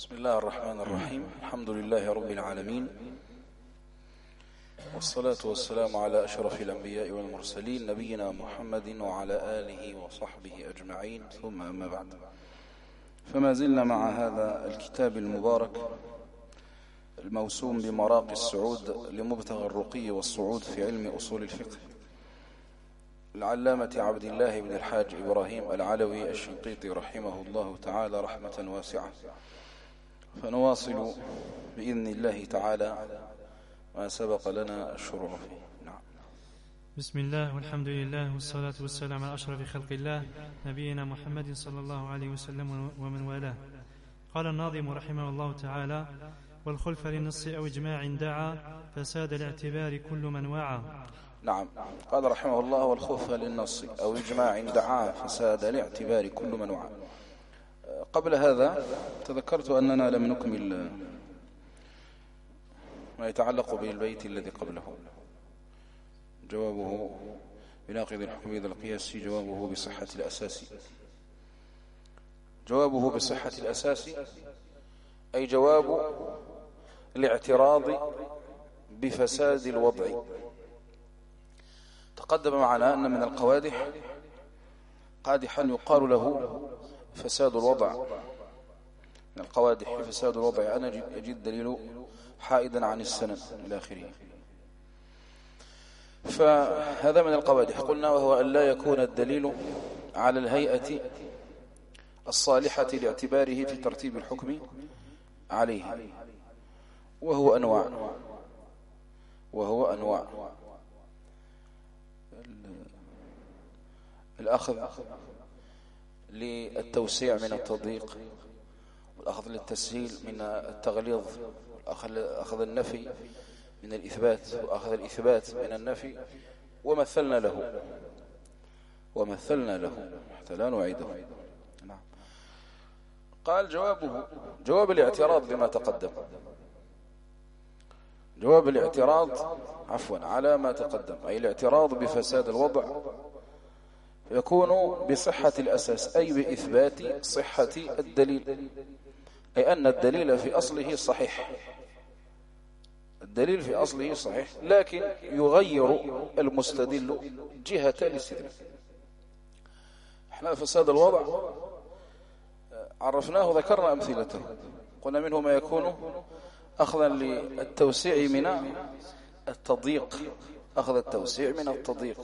بسم الله الرحمن الرحيم. الحمد لله رب العالمين، والصلاة والسلام على أشرف الأنبياء والمرسلين نبينا محمد وعلى آله وصحبه أجمعين، ثم أما بعد، فما زلنا مع هذا الكتاب المبارك الموسوم بمراقي السعود لمبتغى الرقي والصعود في علم أصول الفقه العلامة عبد الله بن الحاج إبراهيم العلوي الشنقيطي رحمه الله تعالى رحمة واسعة. فنواصل بإذن الله تعالى ما سبق لنا الشروع فيه. نعم. بسم الله والحمد لله والصلاة والسلام على أشرف خلق الله نبينا محمد صلى الله عليه وسلم ومن والاه. قال الناظم رحمه الله تعالى: والخلف للنص أو إجماع دعا فساد الاعتبار كل من وعى. نعم، قال رحمه الله: والخلف للنص أو إجماع دعا فساد الاعتبار كل من وعى. قبل هذا تذكرت أننا لم نكمل ما يتعلق بالبيت الذي قبله، جوابه بناقض الحكم ذا القياس، جوابه بصحة الأساس. جوابه بصحة الأساس أي جواب الاعتراض بفساد الوضع. تقدم معنا أن من القوادح قادحا يقال له فساد الوضع. من القوادح فساد الوضع أنا أجد دليل حائدا عن السنن إلى آخره. فهذا من القوادح قلنا، وهو أن لا يكون الدليل على الهيئة الصالحة لاعتباره في ترتيب الحكم عليه، وهو أنواع الأخذ للتوسيع من التضييق، والأخذ للتسهيل من التغليظ، أخذ النفي من الإثبات، وأخذ الإثبات من النفي، ومثلنا له حتى لا نعيده. نعم. قال جواب الاعتراض بما تقدم، جواب الاعتراض على ما تقدم، أي الاعتراض بفساد الوضع يكون بصحة الأساس، أي بإثبات صحة الدليل، أي أن الدليل في أصله صحيح، الدليل في أصله صحيح، لكن يغير المستدل جهة الاستدلال. احنا فساد الوضع عرفناه، ذكرنا أمثلته، قلنا منه ما يكون أخذا للتوسيع من التضييق، أخذ التوسيع من التضييق،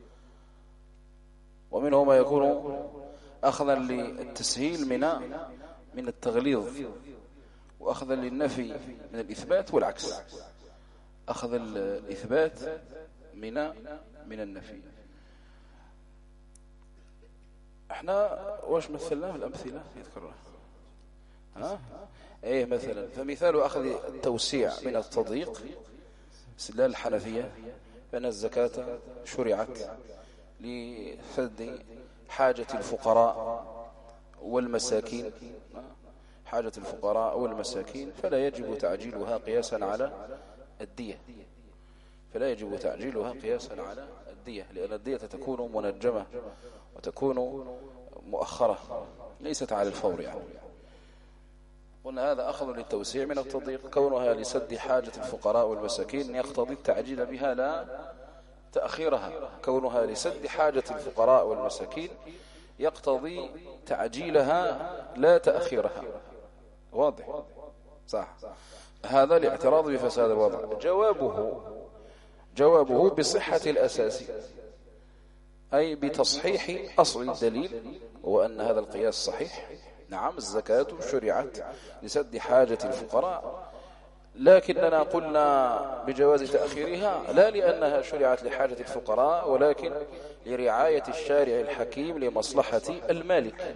ومنه ما يكون أخذا للتسهيل من التغليظ، وأخذا للنفي من الإثبات، والعكس، أخذ الإثبات من النفي. احنا واش مثلنا في الأمثلة يذكرها؟ ايه مثلا، فمثال أخذ التوسيع من التضييق استدلال الحنفية بأن الزكاة شرعت لسد حاجة الفقراء والمساكين، حاجة الفقراء والمساكين، فلا يجب تعجيلها قياسا على الدية، لأن الدية تكون منجمة وتكون مؤخرة ليست على الفور يعني. قلنا هذا أخذ للتوسيع من التضييق، كونها لسد حاجة الفقراء والمساكين يقتضي التعجيل بها لا تأخيرها، كونها لسد حاجة الفقراء والمساكين يقتضي تعجيلها لا تأخيرها. واضح؟ صح. هذا الاعتراض بفساد الوضع. جوابه بصحة الأساس، أي بتصحيح أصل الدليل، وأن هذا القياس صحيح. نعم، الزكاة شرعت لسد حاجة الفقراء، لكننا قلنا بجواز تأخيرها لا لأنها شرعت لحاجة الفقراء، ولكن لرعاية الشارع الحكيم لمصلحة المالك،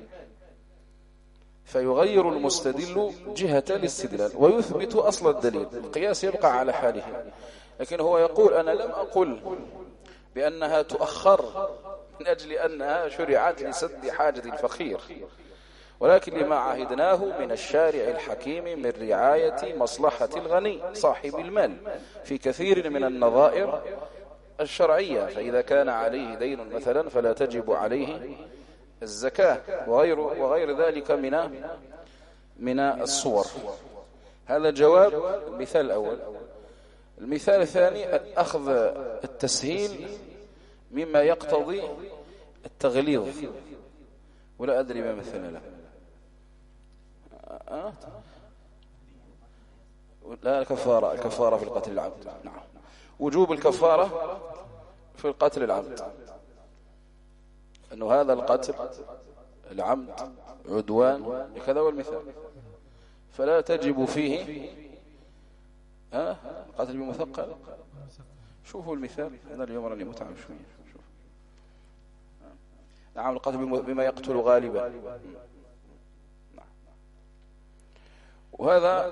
فيغير المستدل جهة الاستدلال ويثبت أصل الدليل. القياس يبقى على حاله، لكن هو يقول: أنا لم أقل بأنها تؤخر من أجل أنها شرعت لسد حاجة الفقير، ولكن لما عهدناه من الشارع الحكيم من رعاية مصلحة الغني صاحب المال في كثير من النظائر الشرعية. فإذا كان عليه دين مثلا فلا تجب عليه الزكاة، وغير ذلك من الصور. هذا جواب المثال الأول. المثال الثاني أخذ التسهيل مما يقتضي التغليظ، ولا أدري ما مثل له. لا، الكفارة في القتل العمد. نعم، وجوب الكفارة في القتل العمد، أنه هذا القتل العمد عدوان كذا والمثال، فلا تجب فيه قتل بمثقل. شوفوا المثال، أنا اليوم راني متعب شوية. شوف. نعم، القتل بما يقتل غالبا. نعم. وهذا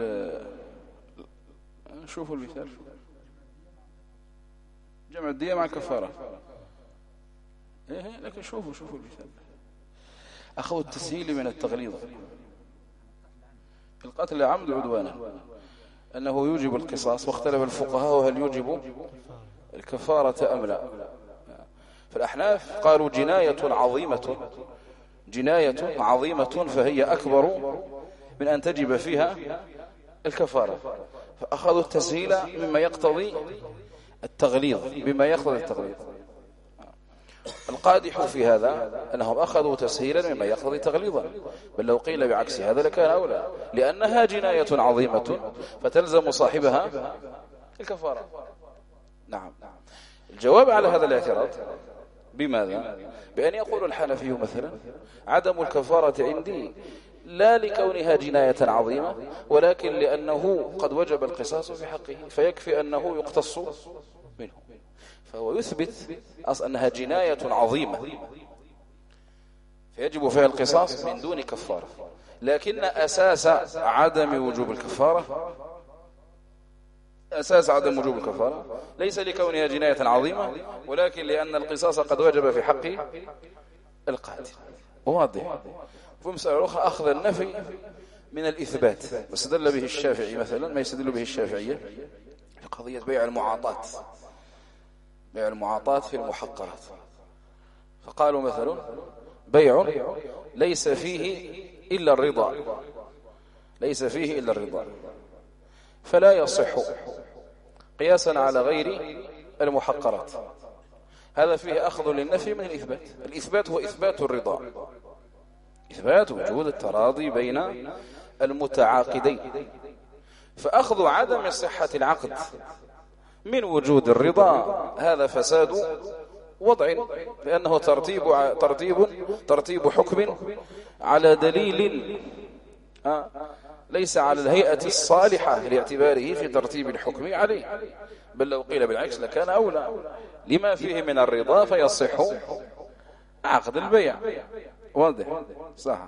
شوفوا المثال، جمع الدية مع الكفارة. لكن شوفوا المثال، أخذوا التسهيل من التغليظ. القتل العمد عدوانا أنه يوجب القصاص، واختلف الفقهاء هل يوجب الكفارة أم لا. فالأحناف قالوا جناية عظيمة فهي أكبر من أن تجب فيها الكفارة، فأخذوا التسهيل مما يقتضي التغليظ، بما يقتضي التغليظ. القادح في هذا أنهم أخذوا تسهيلا مما يقتضي تغليظا، بل لو قيل بعكس هذا لكان أولى، لأنها جناية عظيمة فتلزم صاحبها الكفارة. نعم. الجواب على هذا الاعتراض بماذا؟ بأن يقول الحنفي مثلا عدم الكفارة عندي لا لكونها جناية عظيمة، ولكن لأنه قد وجب القصاص في حقه، فيكفي أنه يقتص منه. فهو يثبت أنها جناية عظيمة فيجب فيها القصاص من دون كفارة، لكن أساس عدم وجوب الكفارة ليس لكونها جناية عظيمة، ولكن لأن القصاص قد وجب في حق القاتل. واضح. ومسألة أخرى أخذ النفي من الإثبات، واستدل به الشافعي مثلا ما يستدل به الشافعية في قضية بيع المعاطات في المحقرات. فقالوا مثلا بيع ليس فيه إلا الرضا فلا يصح قياسا على غير المحقرات. هذا فيه أخذ للنفي من الإثبات. الإثبات هو إثبات الرضا، إثبات وجود التراضي بين المتعاقدين. فأخذ عدم صحة العقد من وجود الرضا هذا فساد وضع، لأنه ترتيب حكم على دليل ليس على الهيئة الصالحة لاعتباره في ترتيب الحكم عليه، بل لو قيل بالعكس لكان أولى لما فيه من الرضا فيصح عقد البيع. واضح صح.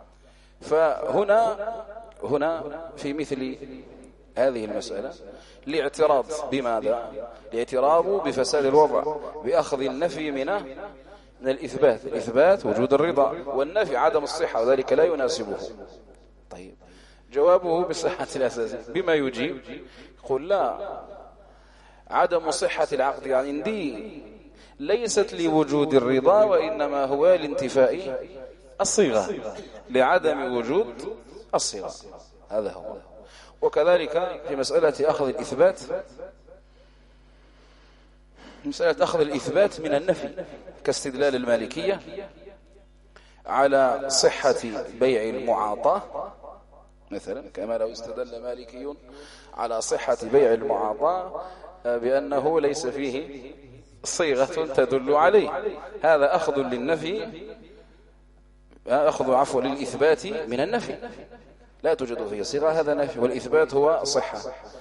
فهنا في مثل هذه المسألة الاعتراض بماذا؟ الاعتراض بفساد الوضع بأخذ النفي من الإثبات وجود الرضا، والنفي عدم الصحة، وذلك لا يناسبه. طيب، جوابه بصحة الأساس بما يجيب؟ قل لا، عدم صحة العقد يعني عندي ليست لوجود الرضا، وإنما هو لانتفاء الصيغة، لعدم وجود الصيغة. هذا هو. وكذلك في مسألة أخذ الإثبات، مسألة أخذ الإثبات من النفي كاستدلال المالكية على صحة بيع المعاطاة مثلا، كما لو استدل مالكي على صحة بيع المعاطاة بأنه ليس فيه صيغة تدل عليه. هذا أخذ للنفي، أخذ للإثبات من النفي، لا توجد فيه صيغة، هذا نفي، والإثبات هو صحة.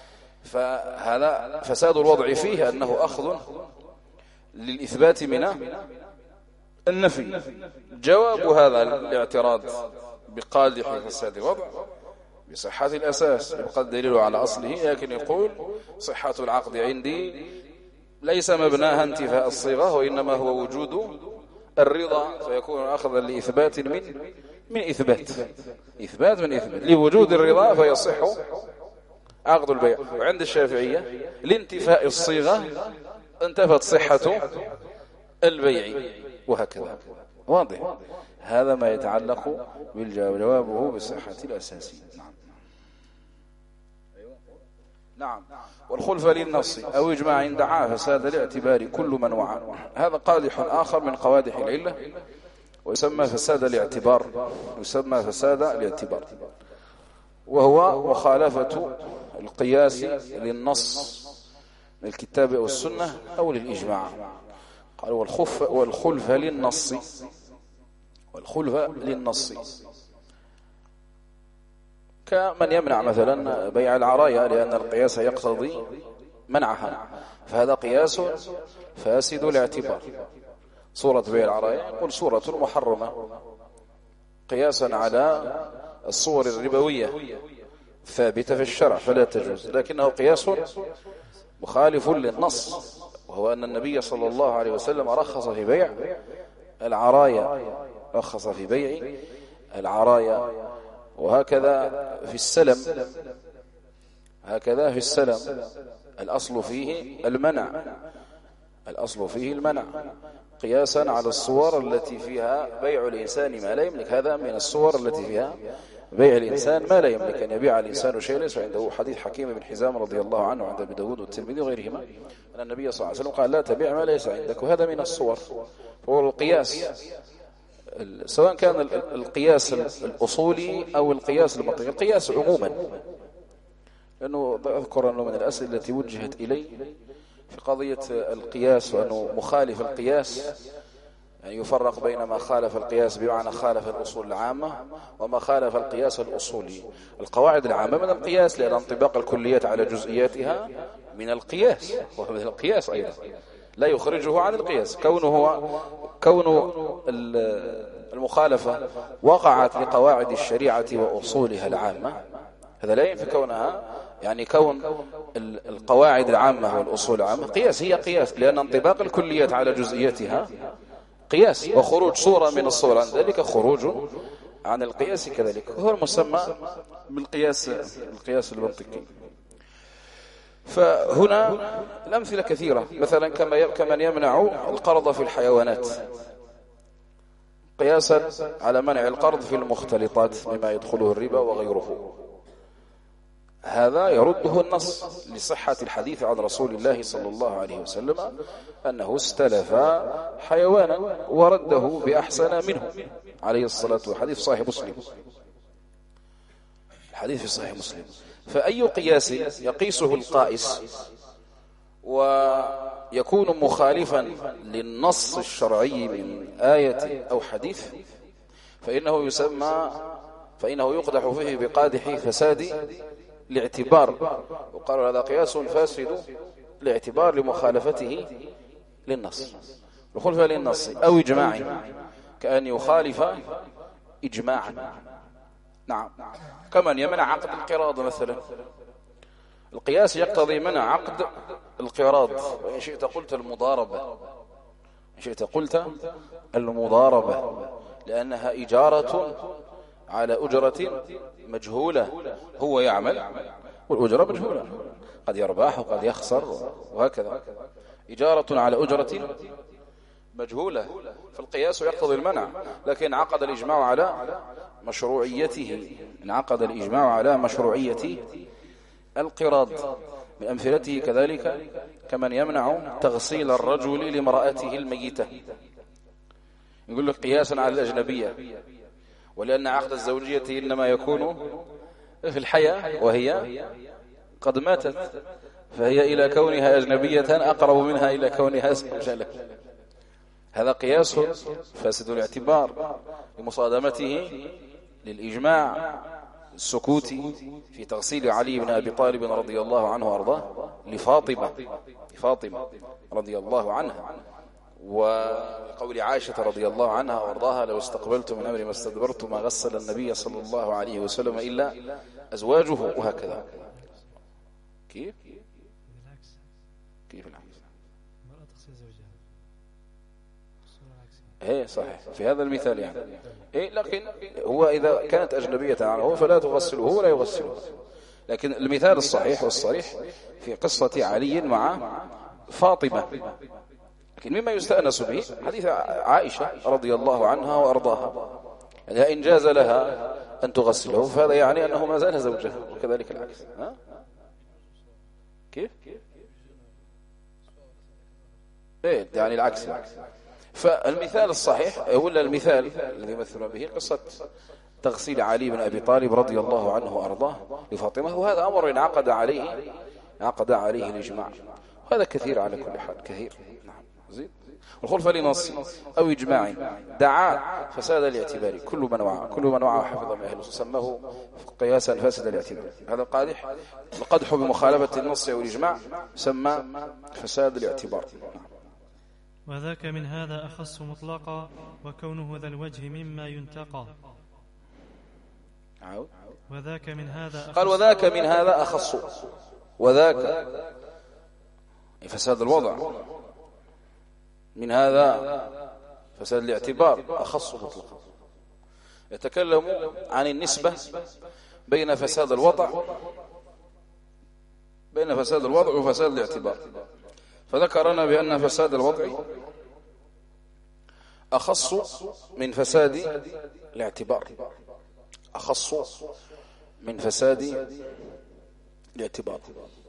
فهذا فساد الوضع فيه أنه أخذ للإثبات من النفي. جواب هذا الاعتراض بقادح فساد الوضع بصحة الأساس يبقى الدليل على أصله، لكن يقول صحة العقد عندي ليس مبناها انتفاء الصيغة، وإنما هو وجود الرضا، فيكون أخذا لإثبات من إثبات لوجود الرضا فيصح عقد البيع. وعند الشافعية لانتفاء الصيغة انتفت صحة البيع، وهكذا. واضح. هذا ما يتعلق بالجواب، جوابه بصحة الأساسي. نعم. والخلف للنص أو إجماع دعا فساد الاعتبار كل من وعى. هذا قادح آخر من قوادح العلة، ويسمى فساد الاعتبار، يسمى فساد الاعتبار، وهو مخالفة القياس للنص من الكتاب أو السنة أو للإجماع. قال والخلف للنص، والخلف للنص كمن يمنع مثلا بيع العرايا لأن القياس يقتضي منعها، فهذا قياس فاسد الاعتبار. صورة بيع العرايا يقول صورة محرمة قياسا على الصور الربوية ثابتة في الشرع فلا تجوز، لكنه قياس مخالف للنص، وهو أن النبي صلى الله عليه وسلم رخص في بيع العرايا، رخص في بيع العرايا. وهكذا في السلم، هكذا في السلم الأصل فيه المنع، الأصل فيه المنع قياسا على الصور التي فيها بيع الإنسان ما لا يملك. هذا من الصور التي فيها بيع الإنسان ما لا يملك، أن يبيع الإنسان شيء ليس عنده. حديث حكيم بن حزام رضي الله عنه عند أبي داود والترمذي وغيرهما أن النبي صلى الله عليه وسلم قال لا تبيع ما ليس عندك، وهذا من الصور. فهو القياس سواء كان القياس الأصولي أو القياس المنطقي، القياس عموما، لأنه أذكر أنه من الأسئلة التي وجهت إلي في قضية القياس، وأنه مخالف القياس يعني يفرق بين ما خالف القياس بمعنى خالف الأصول العامة وما خالف القياس الأصولي. القواعد العامة من القياس، لأن انطباق الكليات على جزئياتها من القياس، وهو من القياس أيضا لا يخرجه عن القياس. كون المخالفة وقعت لقواعد الشريعة وأصولها العامة، هذا لا ينفي كونها يعني كون القواعد العامة والأصول العامة قياس، هي قياس، لأن انطباق الكليات على جزئياتها قياس، وخروج صورة من الصور عن ذلك خروج عن القياس كذلك، هو المسمى بالقياس، القياس المنطقي. فهنا الأمثلة كثيرة، مثلا كمن يمنع القرض في الحيوانات قياسا على منع القرض في المختلطات مما يدخله الربا وغيره، هذا يرده النص لصحة الحديث عن رسول الله صلى الله عليه وسلم أنه استلف حيوانا ورده بأحسن منه عليه الصلاة والسلام، حديث صحيح مسلم، الحديث في صحيح مسلم. فأي قياس يقيسه القائس ويكون مخالفا للنص الشرعي من آية أو حديث فإنه يقدح فيه بقادح فساد الاعتبار، وقال هذا قياس فاسد الاعتبار لمخالفته للنص. الخلف للنص أو إجماع كأن يخالف إجماعا. نعم. كمن يمنع عقد القراض مثلا، القياس يقتضي منع عقد القراض، وإن شئت قلت المضاربة، إن شئت قلت المضاربة، لأنها إجارة على أجرة مجهولة، هو يعمل والأجرة مجهولة، قد يربح وقد يخسر وهكذا، إجارة على أجرة مجهولة، فالقياس يقتضي المنع. لكن عقد الإجماع على مشروعيته، انعقد الإجماع على مشروعية القراض. من أمثلته كذلك كمن يمنع تغسيل الرجل لامرأته الميتة، يقول لك قياسا على الأجنبية، ولأن عقد الزوجية إنما يكون في الحياة وهي قد ماتت، فهي إلى كونها أجنبية أقرب منها إلى كونها زوجة. هذا قياس فاسد الاعتبار لمصادمته للإجماع السكوتي في تغسيل علي بن أبي طالب رضي الله عنه وأرضاه لفاطمة رضي الله عنها، وقول عائشة رضي الله عنها وأرضاها لو استقبلت من أمري ما استدبرت ما غسل النبي صلى الله عليه وسلم إلا أزواجه، وهكذا. كيف العكس؟ المرأة تغسل زوجها، ايه صحيح في هذا المثال يعني ايه، لكن هو إذا كانت أجنبية عنه فلا تغسله ولا يغسله. لكن المثال الصحيح والصريح في قصة علي مع فاطمة، لكن مما يستأنس به حديث عائشة رضي الله عنها وأرضاها، يعني إن جاز لها أن تغسله فهذا يعني أنه ما زال زوجها، وكذلك العكس. كيف؟ إيه يعني العكس. فالمثال الصحيح ولا المثال الذي يمثل به قصة تغسيل علي بن أبي طالب رضي الله عنه وأرضاه لفاطمة، وهذا أمر انعقد عليه الإجماع، وهذا كثير على كل حال كثير. نعم زين. والخلفة لنص أو إجماع دعا فساد الاعتبار كل من وعى حفظ من أهله سماه قياسا فاسد الاعتبار. هذا القدح بمخالفة النص أو الإجماع سمى فساد الاعتبار. وذاك من هذا أخص مطلقا وكونه ذا الوجه مما ينتقى. وذاك من هذا قال وذاك من هذا أخص، وذاك فساد الوضع، من هذا فساد الاعتبار أخص مطلقا. يتكلم عن النسبة بين فساد الوضع وفساد الاعتبار، فذكرنا بأن فساد الوضع أخص من فساد الاعتبار، أخص من فساد الاعتبار،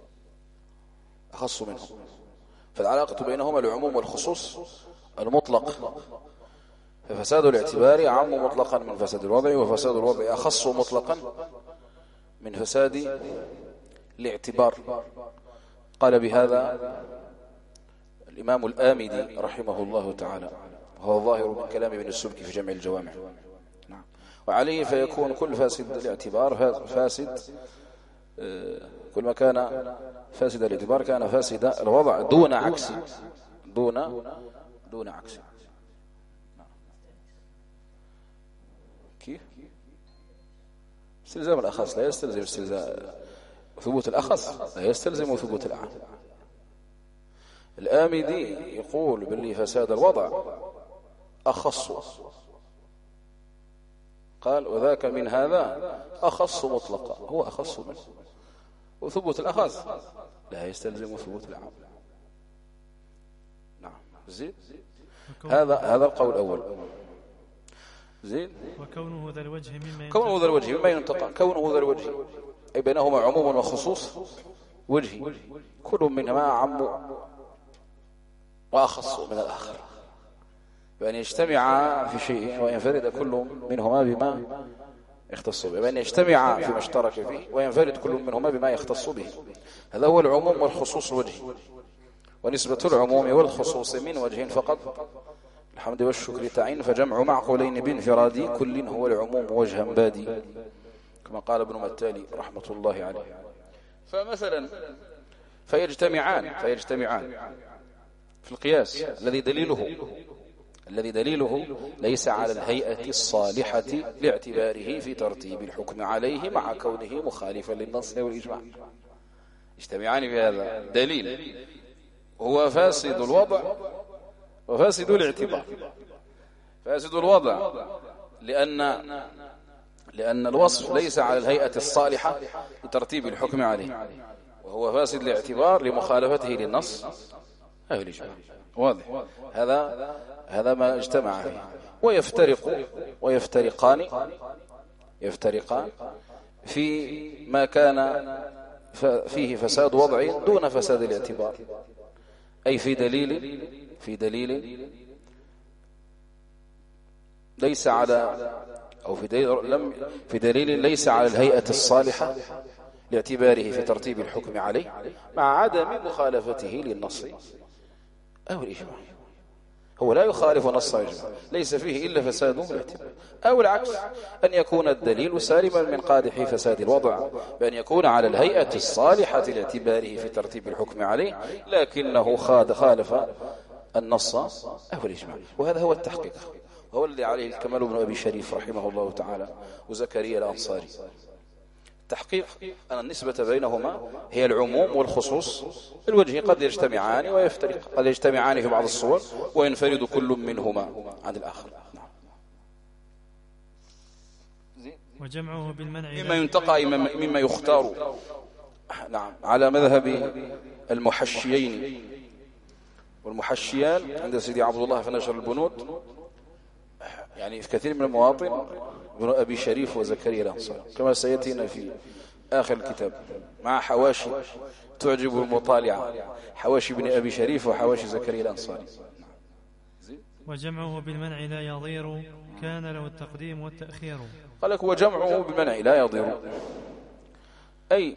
أخص منه. فالعلاقة بينهما العموم والخصوص المطلق، ففساد الاعتبار أعم مطلقا من فساد الوضع، وفساد الوضع أخص مطلقا من فساد الاعتبار. قال بهذا الإمام الآمدي رحمه الله تعالى، وهو الظاهر من كلام ابن السبكي في جمع الجوامع. نعم. وعليه فيكون كل فاسد الاعتبار فاسد، كل ما كان فاسد الاعتبار كان فاسد الوضع دون عكس، دون عكس. كيف؟ استلزام الأخص لا يستلزم ثبوت الأخص، لا يستلزم ثبوت الأعم. الآمدي يقول باللي فساد الوضع أخص، قال وذاك من هذا أخص مطلقا، هو أخص منه، وثبوت الأخص لا يستلزم ثبوت العام. نعم زين. هذا القول الأول. زين. وكونه ذا الوجه مما ينتقى، كونه ذا الوجه أي بينهما عموم وخصوص وجهي، كل منهما عم وأخص من الآخر، بأن يجتمع في شيء وينفرد كل منهما بما يختص به، بأن يجتمع فيما اشترك فيه وينفرد كل منهما بما يختص به. هذا هو العموم والخصوص الوجهي، ونسبة العموم والخصوص من وجه فقط الحمد والشكر تعين، فجمع معقولين بانفراد كل هو العموم وجها بادي، كما قال ابن متالي رحمة الله عليه. فمثلا فيجتمعان في القياس الذي دليله ليس على الهيئة الصالحة لاعتباره في ترتيب الحكم عليه مع كونه مخالفا للنص والإجماع. اجتمعان في هذا دليل هو فاسد الوضع وفاسد الاعتبار. فاسد الوضع لأن الوصف ليس على الهيئة الصالحة لترتيب الحكم عليه، وهو فاسد الاعتبار لمخالفته للنص أو الإجماع. واضح؟ هذا ما اجتمع فيه. ويفترقان في ما كان فيه فساد وضع دون فساد الاعتبار، أي في دليل ليس على، أو في دليل ليس على الهيئة الصالحة لاعتباره في ترتيب الحكم عليه مع عدم مخالفته للنص أو الإجماع. هو لا يخالف نص الإجماع، ليس فيه إلا فساد الاعتبار، أو العكس أن يكون الدليل سالما من قادح فساد الوضع بأن يكون على الهيئة الصالحة لاعتباره في ترتيب الحكم عليه لكنه خالف النص أو الإجماع. وهذا هو التحقيق، وهو الذي عليه الكمال بن أبي شريف رحمه الله تعالى وزكريا الأنصاري. التحقيق أن النسبة بينهما هي العموم والخصوص الوجه، قد يجتمعان ويفترق، قد يجتمعان في بعض الصور وينفرد كل منهما عن الآخر. وجمعه بالمنع مما ينتقى مما يختار. نعم على مذهب المحشيين والمحشيان عند سيدي عبد الله في نشر البنود، يعني في كثير من المواطن ابن أبي شريف وزكريا الأنصاري كما سيأتينا في آخر الكتاب، مع حواشي تعجب المطالعة، حواشي ابن أبي شريف وحواشي زكريا الأنصاري. وجمعه بالمنع لا يضير كان له التقديم والتأخير. قال لك وجمعه بالمنع لا يضير، أي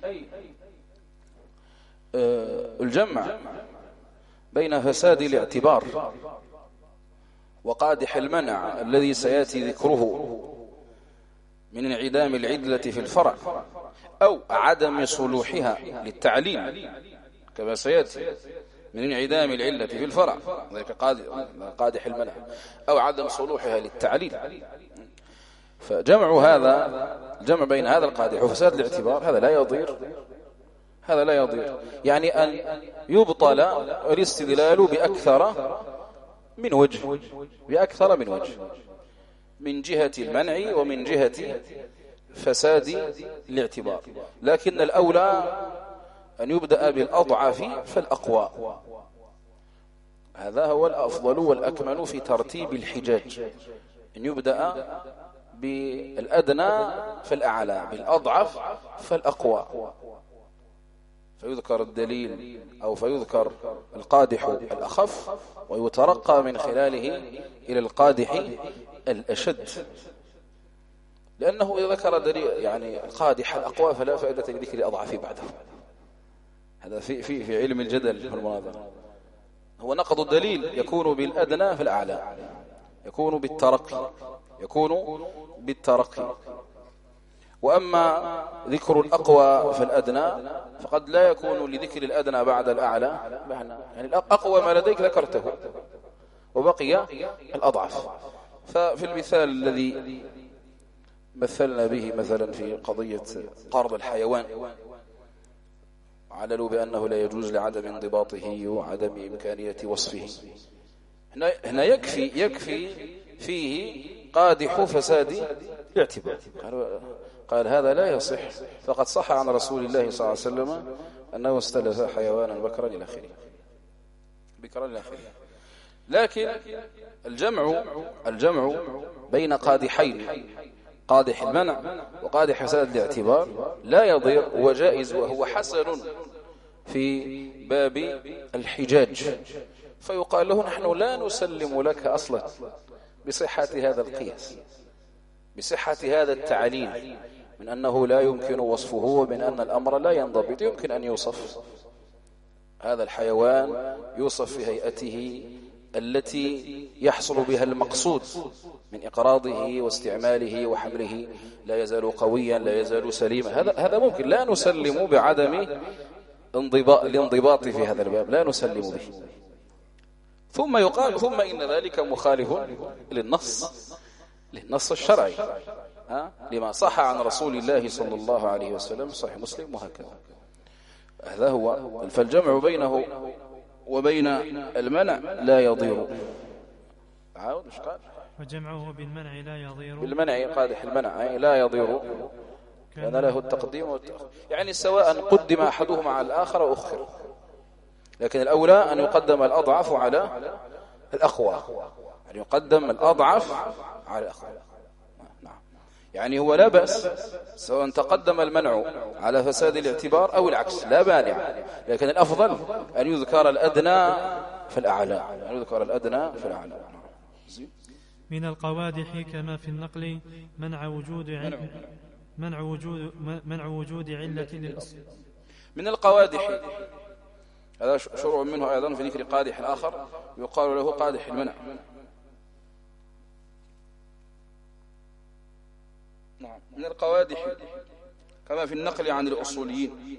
الجمع بين فساد الاعتبار وقادح المنع الذي سيأتي ذكره من انعدام العدلة في الفرع أو عدم صلوحها للتعليل كما سيأتي من انعدام العلة في الفرع ذلك قادح المنع أو عدم صلوحها للتعليل. فجمع هذا الجمع بين هذا القادح وفساد الاعتبار هذا لا يضير، هذا لا يضير، يعني أن يبطل الاستدلال بأكثر من وجه، بأكثر من وجه، من جهة المنع ومن جهة فساد الاعتبار، لكن الأولى أن يبدأ بالأضعف فالأقوى، هذا هو الأفضل والأكمل في ترتيب الحجاج، أن يبدأ بالأدنى فالأعلى، بالأضعف فالأقوى، فيذكر الدليل أو فيذكر القادح الأخف ويترقى من خلاله إلى القادح الأشد، لأنه إذا ذكر دليل يعني القادح الأقوى فلا فائدة لذكر الأضعف بعده. هذا في علم الجدل والمناظرة، هو نقض الدليل يكون بالأدنى في الأعلى، يكون بالترقي، يكون بالترقي. وأما ذكر الأقوى في الأدنى فقد لا يكون لذكر الأدنى بعد الأعلى، يعني الأقوى ما لديك ذكرته وبقي الأضعف. ففي المثال الذي مثلنا به مثلا في قضية قرض الحيوان عللوا بأنه لا يجوز لعدم انضباطه وعدم إمكانية وصفه، هنا يكفي فيه قادح فساد الاعتبار، قال هذا لا يصح، فقد صح عن رسول الله صلى الله عليه وسلم أنه استلف حيوانا بكرا إلى آخره. لكن الجمع بين قادحين، قادح المنع وقادح فساد الاعتبار لا يضير وجائز، وهو حسن في باب الحجاج، فيقال له نحن لا نسلم لك أصلا بصحة هذا القياس، بصحة هذا التعليل، من أنه لا يمكن وصفه ومن أن الأمر لا ينضبط. يمكن أن يوصف هذا الحيوان، يوصف في هيئته التي يحصل بها المقصود من إقراضه واستعماله وحمله، لا يزال قويا لا يزال سليما، هذا ممكن، لا نسلم بعدم الانضباط في هذا الباب، لا نسلم به. ثم يقال ثم إن ذلك مخالف للنص الشرعي، لما صح عن رسول الله صلى الله عليه وسلم صحيح مسلم، وهكذا. هذا هو، فالجمع بينه وبين المنع لا يضير. عاود ايش قال؟ وجمعه بالمنع لا يضير، بالمنع قادح المنع لا يضير كان له التقديم والتأخير، يعني سواء قدم أحدهما على الآخر وأخر، لكن الأولى أن يقدم الأضعف على الأقوى، أن يقدم الأضعف على الأقوى. يعني هو لا بأس سواء تقدم المنع على فساد الاعتبار أو العكس، لا مانع، لكن الأفضل أن يذكر الأدنى في الأعلى، أن يذكر الأدنى في الأعلى. من القوادح كما في النقل منع وجود علة للأصل. من القوادح هذا شروع منه أيضا في ذكر قادح آخر يقال له قادح المنع. من القوادح كما في النقل عن الأصوليين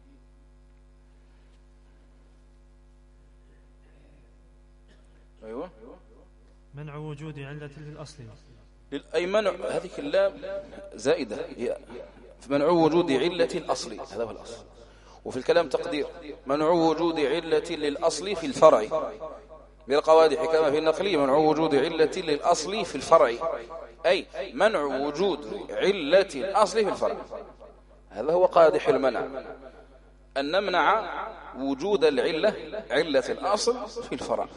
أيوة منع وجود علة للأصل، أي منع هذه اللام زائدة، منع وجود علة الأصل، هذا هو الأصل. وفي الكلام تقدير منع وجود علة للأصل في الفرع. من القوادح كما في النقل منع وجود علة للأصل في الفرع، أي منع وجود علة الأصل في الفرع، هذا هو قادح المنع. أن نمنع وجود العلة، علة الأصل في الفرع،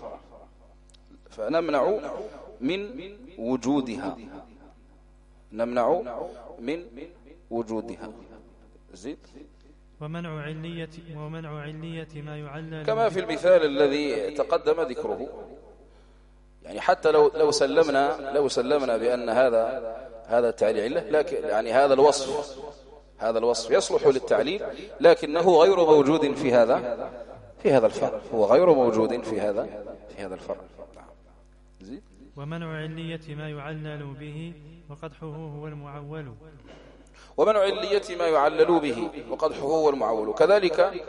فنمنع من وجودها، نمنع من وجودها. زيد. ومنع علية ما يعلل كما في المثال الذي تقدم ذكره، يعني حتى لو سلمنا بأن هذا التعليل علة، لكن يعني هذا الوصف يصلح للتعليل، لكنه غير موجود في هذا الفرع، هو غير موجود في هذا الفرع. زيد. ومنع علية ما يعلل به وقدحه هو المعول. ومنع علية ما يعلل به وقدحه هو المعول. كذلك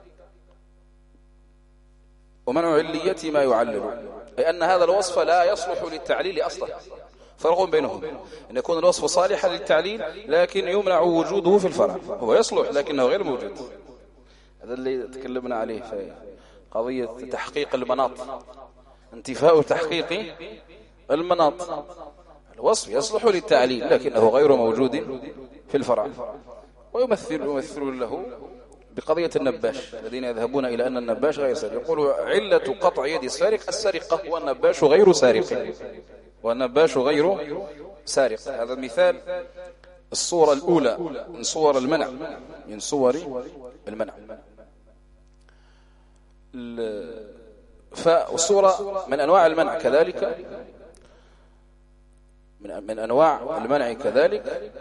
ومنع علية ما يعلل، أي أن هذا الوصف لا يصلح للتعليل أصلا. فرق بينهم أن يكون الوصف صالحا للتعليل لكن يمنع وجوده في الفرع، هو يصلح لكنه غير موجود. هذا اللي تكلمنا عليه في قضية تحقيق المناط، انتفاء تحقيق المناط. الوصف يصلح للتعليل لكنه غير موجود في الفرع. ويمثل له بقضية النباش، الذين يذهبون إلى أن النباش غير سارق، يقول علة قطع يد السارق السرقة والنباش غير سارق، والنباش غير سارق. هذا مثال الصورة الأولى من صور المنع، من صور المنع. فالصورة من أنواع المنع كذلك، من أنواع المنع كذلك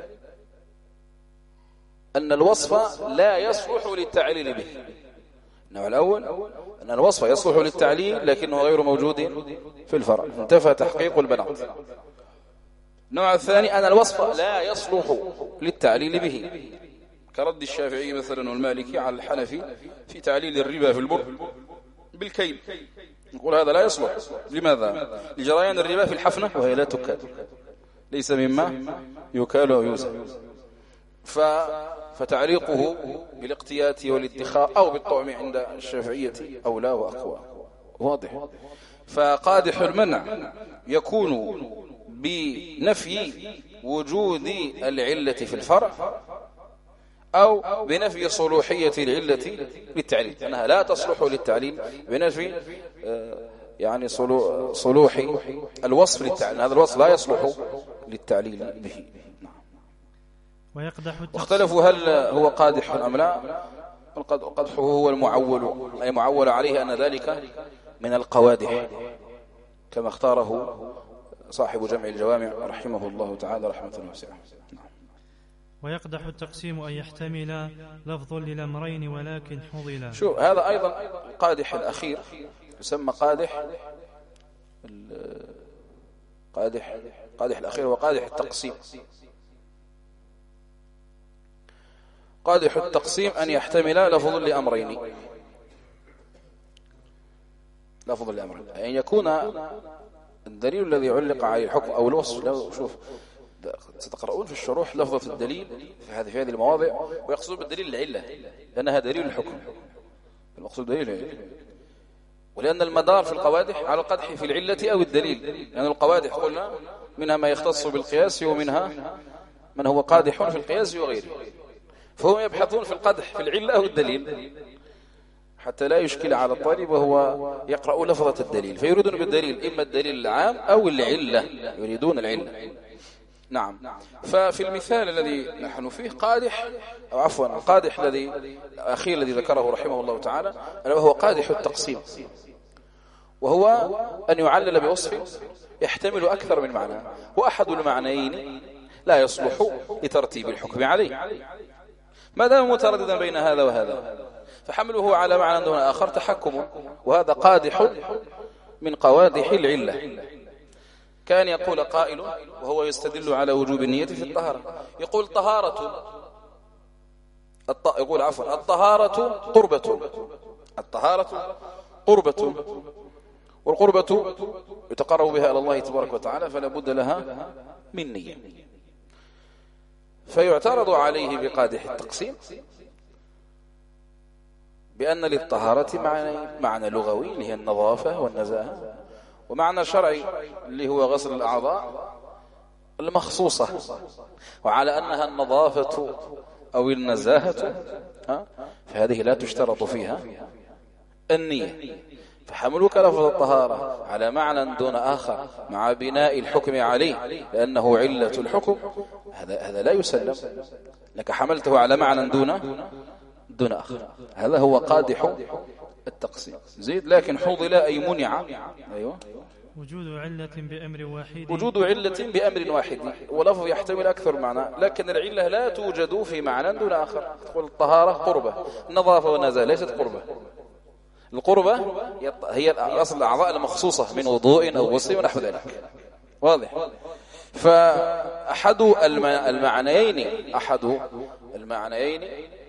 أن الوصف لا يصلح للتعليل به. النوع الأول أن الوصف يصلح للتعليل لكنه غير موجود في الفرع، انتفى تحقيق البنات. النوع الثاني أن الوصف لا يصلح للتعليل به، كرد الشافعي مثلا والمالكي على الحنفي في تعليل الربا في البر بالكيل، نقول هذا لا يصلح. لماذا؟ لجريان الربا في الحفنة وهي لا تكال، ليس مما يكال ويوزن. فتعليقه بالاقتيات والادخاء أو بالطعم عند الشافعية أولى وأقوى، واضح. فقادح المنع يكون بنفي وجود العلة في الفرع أو بنفي صلوحية العلة للتعليل، أنها لا تصلح للتعليل، بنفي يعني صلوح الوصف للتعليل، هذا الوصف لا يصلح للتعليل به. واختلفوا هل هو قادح أم لا. قدحه هو المعول، أي معول عليه أن ذلك من القوادح، كما اختاره صاحب جمع الجوامع رحمه الله تعالى رحمة واسعة. ويقدح التقسيم أن يحتمل لفظ للأمرين ولكن حضل. شو هذا أيضا قادح الأخير يسمى قادح الأخير وقادح التقسيم. قادح التقسيم أن يحتمل لفظ لأمرين، أن يكون الدليل الذي علق عليه الحكم أو الوصف. لو شوف ستقرؤون في الشروح لفظة الدليل في هذه المواضع، ويقصد بالدليل العلة لأنها دليل الحكم، المقصود دليل العلة. ولأن المدار في القوادح على القدح في العلة أو الدليل، لأن يعني القوادح قلنا منها ما يختص بالقياس ومنها من هو قادح في القياس وغيره، فهم يبحثون في القدح في العلة أو الدليل حتى لا يشكل على الطالب وهو يقرأ لفظة الدليل، فيريدون بالدليل إما الدليل العام أو العلة، يريدون العلة. نعم. ففي المثال الذي نحن فيه قادح، أو عفوا القادح الأخير الذي ذكره رحمه الله تعالى هو قادح التقسيم، وهو أن يعلل بوصف يحتمل أكثر من معنى، وأحد المعنيين لا يصلح لترتيب الحكم عليه، ما دام مترددا بين هذا وهذا، فحمله على معنى دون آخر تحكم، وهذا قادح من قوادح العلة. كان يقول قائل وهو يستدل على وجوب النية في الطهارة، يقول الطهارة قربة، والقربة يتقرب بها إلى الله تبارك وتعالى، فلا بد لها من نية. فيعترض عليه بقادح التقسيم بأن للطهارة معنى لغوي اللي هي النظافة والنزاهة، ومعنى شرعي اللي هو غسل الأعضاء المخصوصة، وعلى أنها النظافة أو النزاهة فهذه لا تشترط فيها النية. فحملك لفظ الطهارة على معنى دون آخر مع بناء الحكم عليه لأنه علة الحكم، هذا لا يسلم لك. حملته على معنى دون آخر، هذا هو قادح التقسيم. زيد. لكن حضل أي منع. أيوة. وجود علة بأمر واحد. وجود علة بأمر واحد، ولفظ يحتمل أكثر معنى، لكن العلة لا توجد في معنى دون آخر. تقول الطهارة قربة، النظافة والنزاهة ليست قربة. القربة هي أصل الأعضاء المخصوصة من وضوء أو غسل ونحو ذلك. واضح. فأحد المعنيين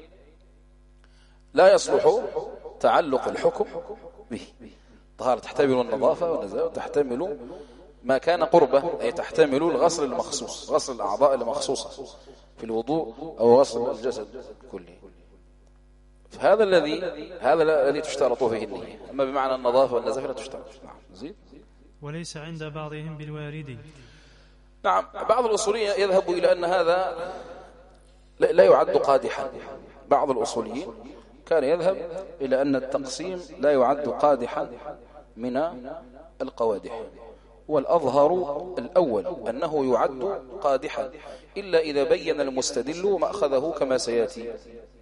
لا يصلح تعلق الحكم به. الطهارة تحتمل النظافة والنزاهة، وتحتمل ما كان قربة، أي تحتمل الغسل المخصوص، غسل الأعضاء المخصوصة في الوضوء أو غسل الجسد كله. فهذا الذي تشترط فيه النية. أما بمعنى النظافة والنزاهة لا تشترط. نعم. زيد. وليس عند بعضهم بالوارد. نعم. بعض الأصوليين يذهب إلى أن هذا لا يعد قادحا. بعض الأصوليين كان يذهب إلى أن التقسيم لا يعد قادحا من القوادح، والأظهر الأول أنه يعد قادحا إلا إذا بين المستدل مأخذه كما سيأتي،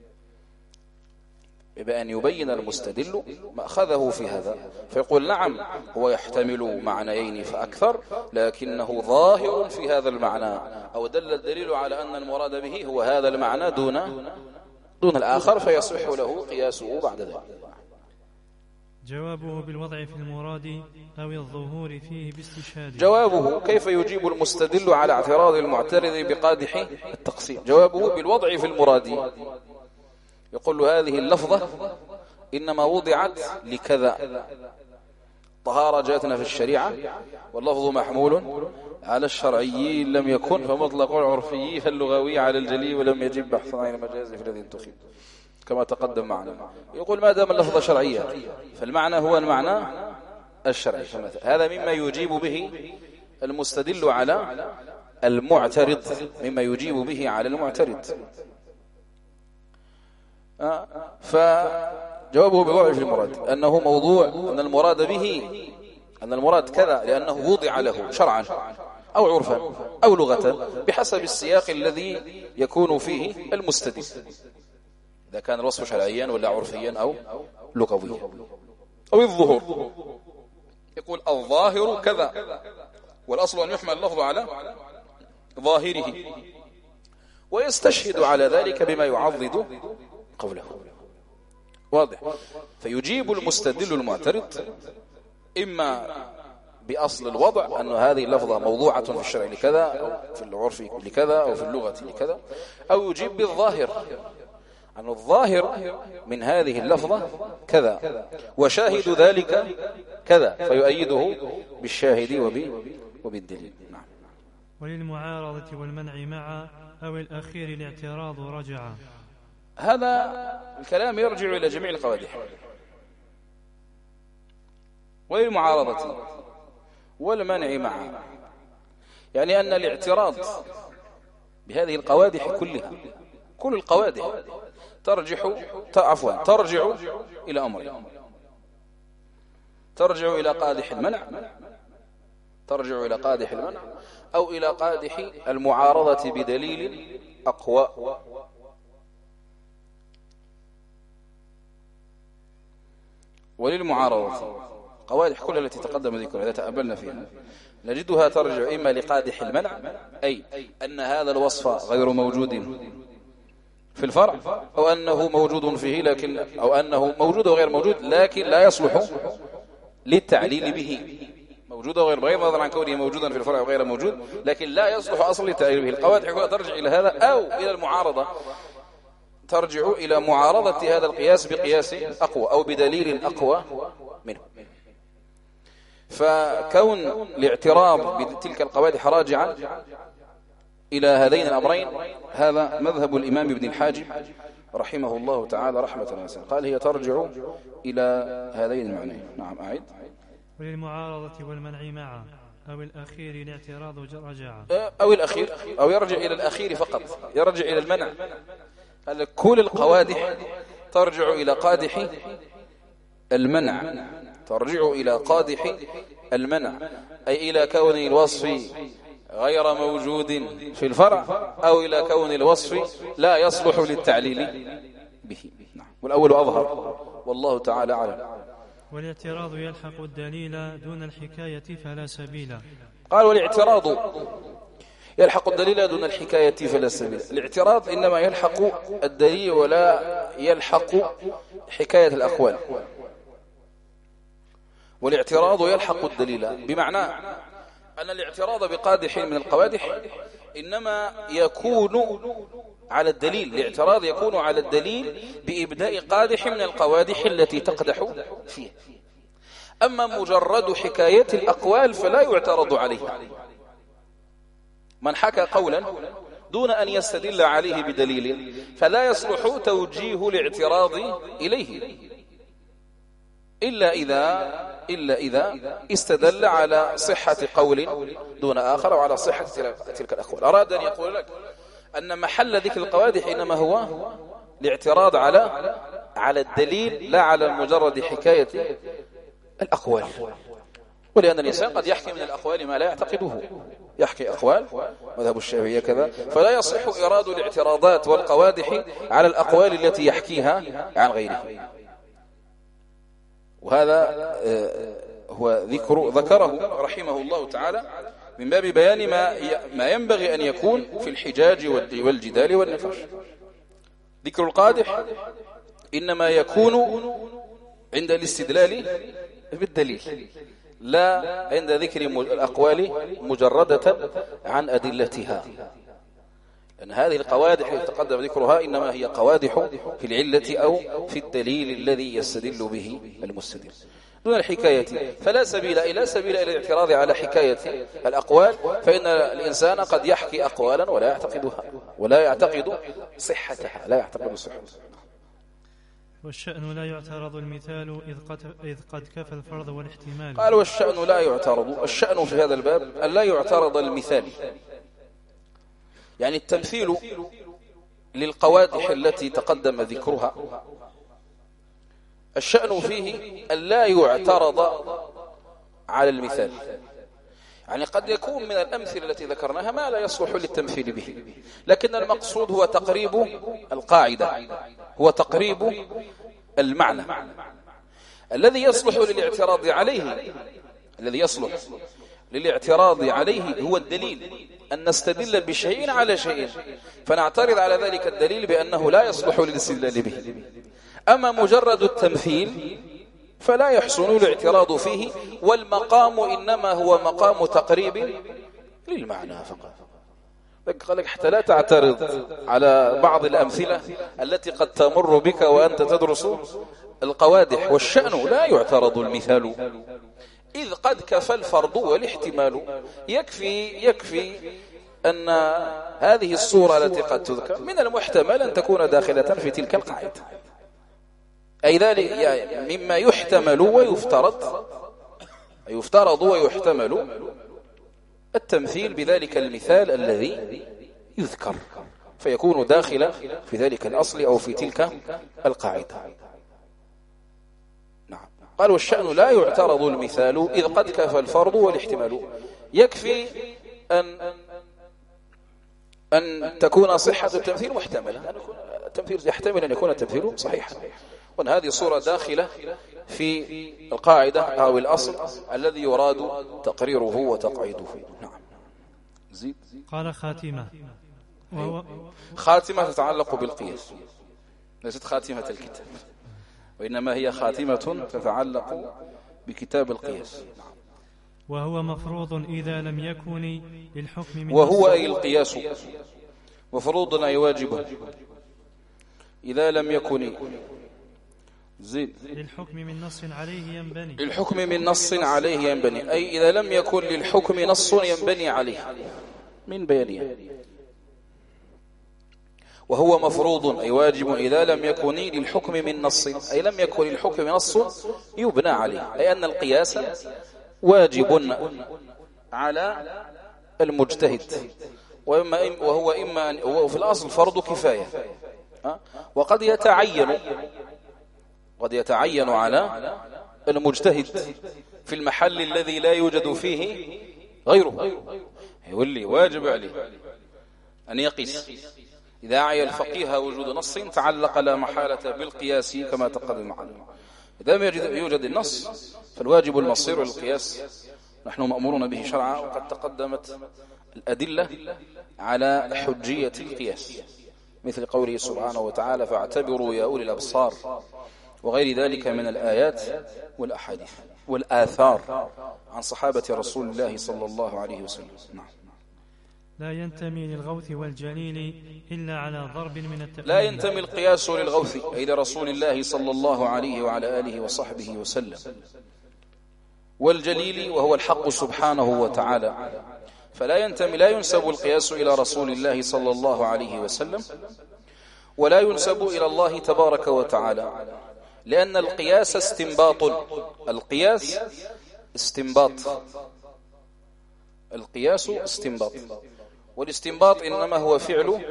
بأن يبين المستدل مأخذه في هذا، فيقول نعم هو يحتمل معنيين فأكثر، لكنه ظاهر في هذا المعنى، أو دل الدليل على أن المراد به هو هذا المعنى دون الآخر، فيصح له قياسه بعد ذلك. جوابه بالوضع في المراد أو الظهور فيه باستشهاد. جوابه كيف يجيب المستدل على اعتراض المعترض بقادح التقسيم؟ جوابه بالوضع في المراد. يقول له هذه اللفظة إنما وضعت لكذا. طهارة جاءتنا في الشريعة، واللفظ محمول على الشرعي لم يكن، فمطلق العرفي فاللغوي على الجلي ولم يجب بحثا عن المجاز في الذي انتخب كما تقدم معنا. يقول ما دام اللفظ شرعية فالمعنى هو المعنى الشرعي. هذا مما يجيب به المستدل على المعترض، مما يجيب به على المعترض. فجوابه بضعف المراد أنه موضوع، أن المراد به أن المراد كذا لأنه وضع له شرعا أو عرفا أو لغة بحسب السياق الذي يكون فيه المستدل، إذا كان الوصف شرعيا ولا عرفيا أو لغويا أو الظهور. يقول الظاهر كذا، والأصل أن يحمل اللفظ على ظاهره، ويستشهد على ذلك بما يعضد قوله. واضح. فيجيب المستدل المعترض إما بأصل الوضع أن هذه اللفظة موضوعة في الشرع لكذا أو في العرف لكذا أو في اللغة لكذا، أو يجيب بالظاهر أن الظاهر من هذه اللفظة كذا وشاهد ذلك كذا، فيؤيده بالشاهد وبالدليل. نعم. وللمعارضة والمنع معا أو الأخير الاعتراض رجع. هذا الكلام يرجع إلى جميع القوادح. وللمعارضة والمنع معا، يعني أن الاعتراض بهذه القوادح كلها، كل القوادح ترجع إلى أمرين: ترجع إلى قادح المنع، أو إلى قادح المعارضة بدليل أقوى. وللمعارضة قوادح كلها التي تقدم ذكرها إذا تأملنا فيها نجدها ترجع إما لقادح المنع، أي أن هذا الوصف غير موجود في الفرع، أو أنه موجود فيه لكن، أو أنه موجود وغير موجود لكن لا يصلح للتعليل به. موجود وغير نظرا عن كونه موجودا في الفرع وغير موجود، لكن لا يصلح أصلا للتعليل به. القوادح كلها ترجع إلى هذا، أو إلى المعارضة، ترجع إلى معارضة هذا القياس بقياس أقوى أو بدليل أقوى منه. فكون الاعتراض بتلك القوادح راجعا إلى هذين الأمرين هذا مذهب الإمام ابن الحاجب رحمه الله تعالى رحمة واسعة، قال هي ترجع إلى هذين المعنيين. نعم أعيد. وللمعارضة والمنع معا أو الأخير الاعتراض رجع، أو الأخير، أو يرجع إلى الأخير فقط، يرجع إلى المنع كل القوادح ترجع إلى قادح المنع، ترجع إلى قادح المنع، أي إلى كون الوصف غير موجود في الفرع، أو إلى كون الوصف لا يصلح للتعليل به. والأول أظهر والله تعالى أعلم. والاعتراض يلحق الدليل دون الحكاية فلا سبيل. قال والاعتراض يلحق الدليل دون الحكاية فلا سبيل. الاعتراض إنما يلحق الدليل ولا يلحق حكاية الأقوال. والاعتراض يلحق الدليل بمعنى أن الاعتراض بقادح من القوادح إنما يكون على الدليل، الاعتراض يكون على الدليل بإبداء قادح من القوادح التي تقدح فيه. أما مجرد حكاية الأقوال فلا يعترض عليه. من حكى قولا دون أن يستدل عليه بدليل فلا يصلح توجيه الاعتراض إليه إلا إذا استدل على صحة قول دون آخر وعلى صحة تلك الأقوال. أراد أن يقول لك أن محل ذكر القوادح إنما هو الاعتراض على الدليل لا على مجرد حكاية الأقوال. ولأن الإنسان قد يحكي من الأقوال ما لا يعتقده، يحكي أقوال مذهب الشافعية كذا، فلا يصح إيراد الاعتراضات والقوادح على الأقوال التي يحكيها عن غيره. وهذا هو ذكره رحمه الله تعالى من باب بيان ما ينبغي أن يكون في الحجاج والجدال والنقاش. ذكر القادح إنما يكون عند الاستدلال بالدليل، لا عند ذكر الأقوال مجردة عن أدلتها، لأن هذه القوادح التي تقدم ذكرها إنما هي قوادح في العلة أو في الدليل الذي يستدل به المستدل دون الحكاية. فلا سبيل إلى الاعتراض على حكاية الأقوال، فإن الإنسان قد يحكي أقوالا ولا يعتقدها ولا يعتقد صحتها، لا يعتقد صحتها. والشأن لا يعترض المثال إذ قد كفى الفرض والاحتمال. قال والشأن لا يعترض. الشأن في هذا الباب أن لا يعترض المثال، يعني التمثيل للقوادح التي تقدم ذكرها الشأن فيه أن لا يعترض على المثال. يعني قد يكون من الأمثلة التي ذكرناها ما لا يصلح للتمثيل به، لكن المقصود هو تقريب القاعدة، هو تقريب المعنى الذي يصلح للاعتراض عليه. الذي يصلح للاعتراض عليه هو الدليل، أن نستدل بشيء على شيء فنعترض على ذلك الدليل بأنه لا يصلح للاستدلال به. أما مجرد التمثيل فلا يحسن الاعتراض فيه، والمقام إنما هو مقام تقريب للمعنى فقط. قال لك حتى لا تعترض على بعض الأمثلة التي قد تمر بك وأنت تدرس القوادح. والشأن لا يعترض المثال إذ قد كفى الفرض والاحتمال. يكفي أن هذه الصورة التي قد تذكر من المحتمل أن تكون داخلة في تلك القاعدة، أي ذلك يعني مما يحتمل يفترض ويحتمل التمثيل بذلك المثال الذي يذكر، فيكون داخلا في ذلك الأصل أو في تلك القاعدة. نعم. قال والشأن لا يعترض المثال إذ قد كفى الفرض والاحتمال. يكفي أن تكون صحة التمثيل محتملة، التمثيل يحتمل أن يكون التمثيل صحيحا، وأن هذه صورة داخلة في القاعدة أو الأصل الذي يراد تقريره وتقعيده. نعم. زيد. قال خاتمة، خاتمة تتعلق بالقياس، ليست خاتمة الكتاب، وإنما هي خاتمة تتعلق بكتاب القياس. وهو مفروض إذا لم يكن للحكم من وهو أي القياس مفروض أي واجب إذا لم يكن للحكم من نص عليه ينبني. للحكم من نص عليه ينبني، أي إذا لم يكن للحكم نص ينبني عليه من بيانه. وهو مفروض أي واجب إذا لم يكن للحكم من نص، أي لم يكن للحكم نص يبنى عليه، أي أن القياس واجب على المجتهد، وهو إما هو في الأصل فرض كفاية، وقد يتعين على المجتهد في المحل الذي لا يوجد فيه غيره، يولي واجب عليه أن يقيس. إذا عي الفقيه وجود نص تعلق لا محالة بالقياس كما تقدم معنا. إذا لم يوجد النص فالواجب المصير للقياس، نحن مأمورون به شرعا، وقد تقدمت الأدلة على حجية القياس، مثل قوله سبحانه وتعالى فاعتبروا يا أولي الأبصار، وغير ذلك من الآيات والأحاديث والآثار عن صحابة رسول الله صلى الله عليه وسلم. نعم. لا ينتمي للغوث والجليل إلا على ضرب من التأويل. لا ينتمي القياس للغوث أي لرسول الله صلى الله عليه وعلى آله وصحبه وسلم، والجليل وهو الحق سبحانه وتعالى، فلا ينسب القياس إلى رسول الله صلى الله عليه وسلم، ولا ينسب إلى الله تبارك وتعالى، لأن القياس استنباط. القياس استنباط، والاستنباط إنما هو فعل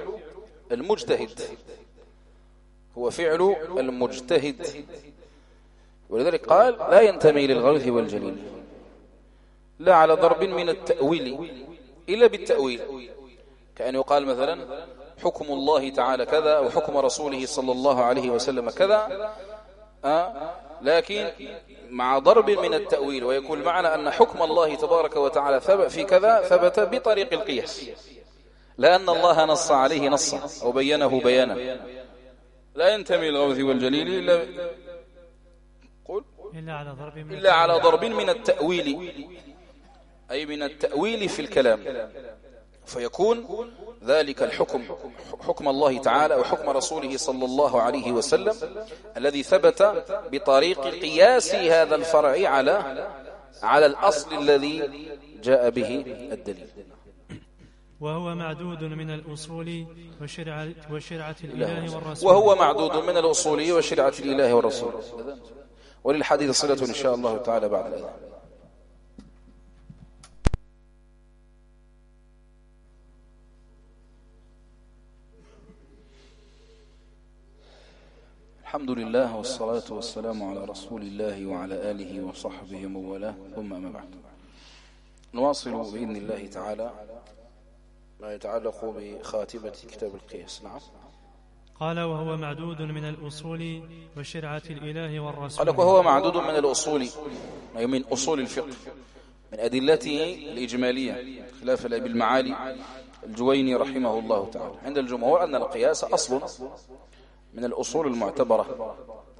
المجتهد، ولذلك قال لا ينتمي للغوث والجليل لا على ضرب من التأويل إلا بالتأويل، كأن يقال مثلا حكم الله تعالى كذا أو حكم رسوله صلى الله عليه وسلم كذا، لكن مع ضرب من التأويل، ويكون معنى أن حكم الله تبارك وتعالى في كذا ثبت بطريق القياس، لأن الله نص عليه نصا أو بينه بيانا. لا ينتمي للغوث والجليل إلا على ضرب من التأويل، أي من التأويل في الكلام، فيكون ذلك الحكم حكم الله تعالى أو حكم رسوله صلى الله عليه وسلم الذي ثبت بطريق قياس هذا الفرع على الأصل الذي جاء به الدليل. وهو معدود من الأصول وشرعة الإله والرسول. وهو معدود من الأصول وشرعة الإله والرسول، وللحديث صلة إن شاء الله تعالى بعد الأذان. الحمد لله والصلاة والسلام على رسول الله وعلى آله وصحبه وموالاه، ثم أما بعد. نواصل بإذن الله تعالى ما يتعلق بخاتمة كتاب القياس. نعم. قال وهو معدود من الأصول وشرعة الإله والرسول. قال وهو معدود من الأصول، أي من أصول الفقه، من أدلته الإجمالية، خلاف أبي المعالي الجويني رحمه الله تعالى. عند الجمهور أن القياس أصل من الأصول المعتبرة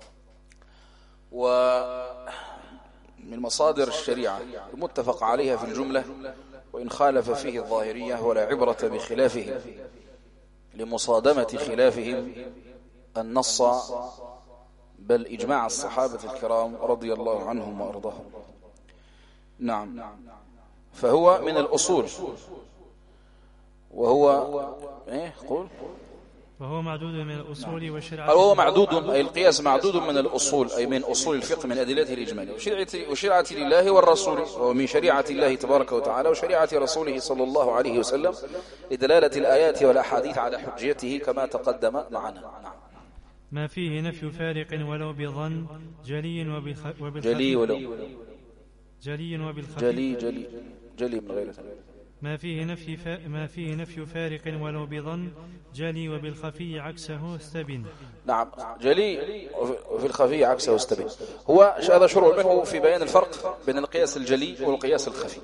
ومن مصادر الشريعة المتفق عليها في الجملة، وإن خالف فيه الظاهرية ولا عبرة بخلافهم لمصادمة خلافهم النص، بل إجماع الصحابة الكرام رضي الله عنهم وأرضاهم. نعم. فهو من الأصول، وهو معدود من الأصول وشرعة. وهو معدود أي القياس معدود من الأصول، أي من أصول الفقه، من أدلته الإجمالية وشرعة الله والرسول، ومن شريعة الله تبارك وتعالى وشريعة رسوله صلى الله عليه وسلم، لدلالة الآيات والأحاديث على حجيته كما تقدم معنا. ما فيه نفي فارق ولو بظن جلي وبالخفي. جلي من غير ما فيه نفي فارق ولو بظن جلي وبالخفي عكسه استبن. نعم. جلي وفي الخفي عكسه استبن، هذا شروع منه في بيان الفرق بين القياس الجلي والقياس الخفي.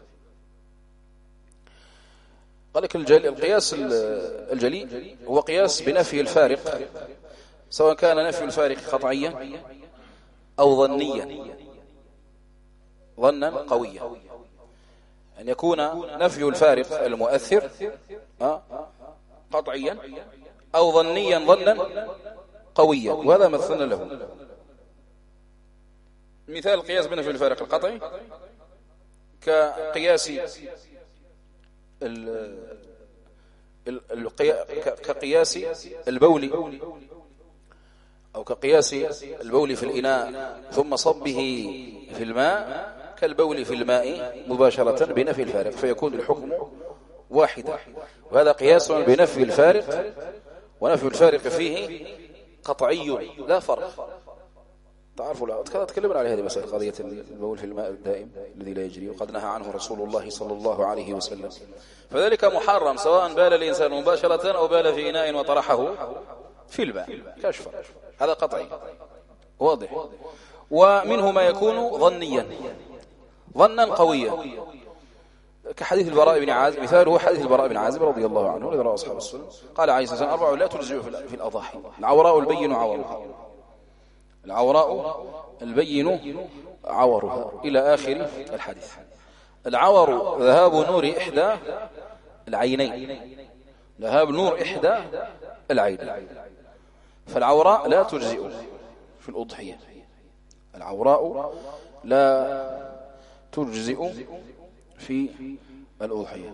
قال لك القياس الجلي هو قياس بنفي الفارق، سواء كان نفي الفارق قطعيا أو ظنيا، ظنا قويا، أن يكون نفي الفارق المؤثر قطعيا أو ظنيا ظنا قويا، وهذا مثلنا له. مثال القياس بنفي الفارق القطعي كقياس كقياس البول، أو كقياس البول في الإناء ثم صبه في الماء كالبول في الماء مباشرة بنفي الفارق، فيكون الحكم واحدا. وهذا قياس بنفي الفارق ونفي الفارق فيه قطعي لا فرق. تعرفوا كذا تكلمنا على هذه المسألة، قضية البول في الماء الدائم الذي لا يجري، وقد نهى عنه رسول الله صلى الله عليه وسلم. فذلك محرم سواء بال الإنسان مباشرة أو بال في إناء وطرحه في الماء كشفا، هذا قطعي واضح. ومنه ما يكون ظنيا، ظنا قويا، كحديث البراء بن عازب، مثاله حديث البراء بن عازب رضي الله عنه الذي رواه أصحاب السنن، قال عليه الصلاة والسلام: 4 لا تجزئ في الأضاحي: العوراء البين عورها، العوراء البين عورها، إلى آخر الحديث. العور ذهاب نور إحدى العينين، ذهاب نور إحدى العينين. فالعوراء لا تجزئ في الأضحية، العوراء لا تجزئ في الأضحية.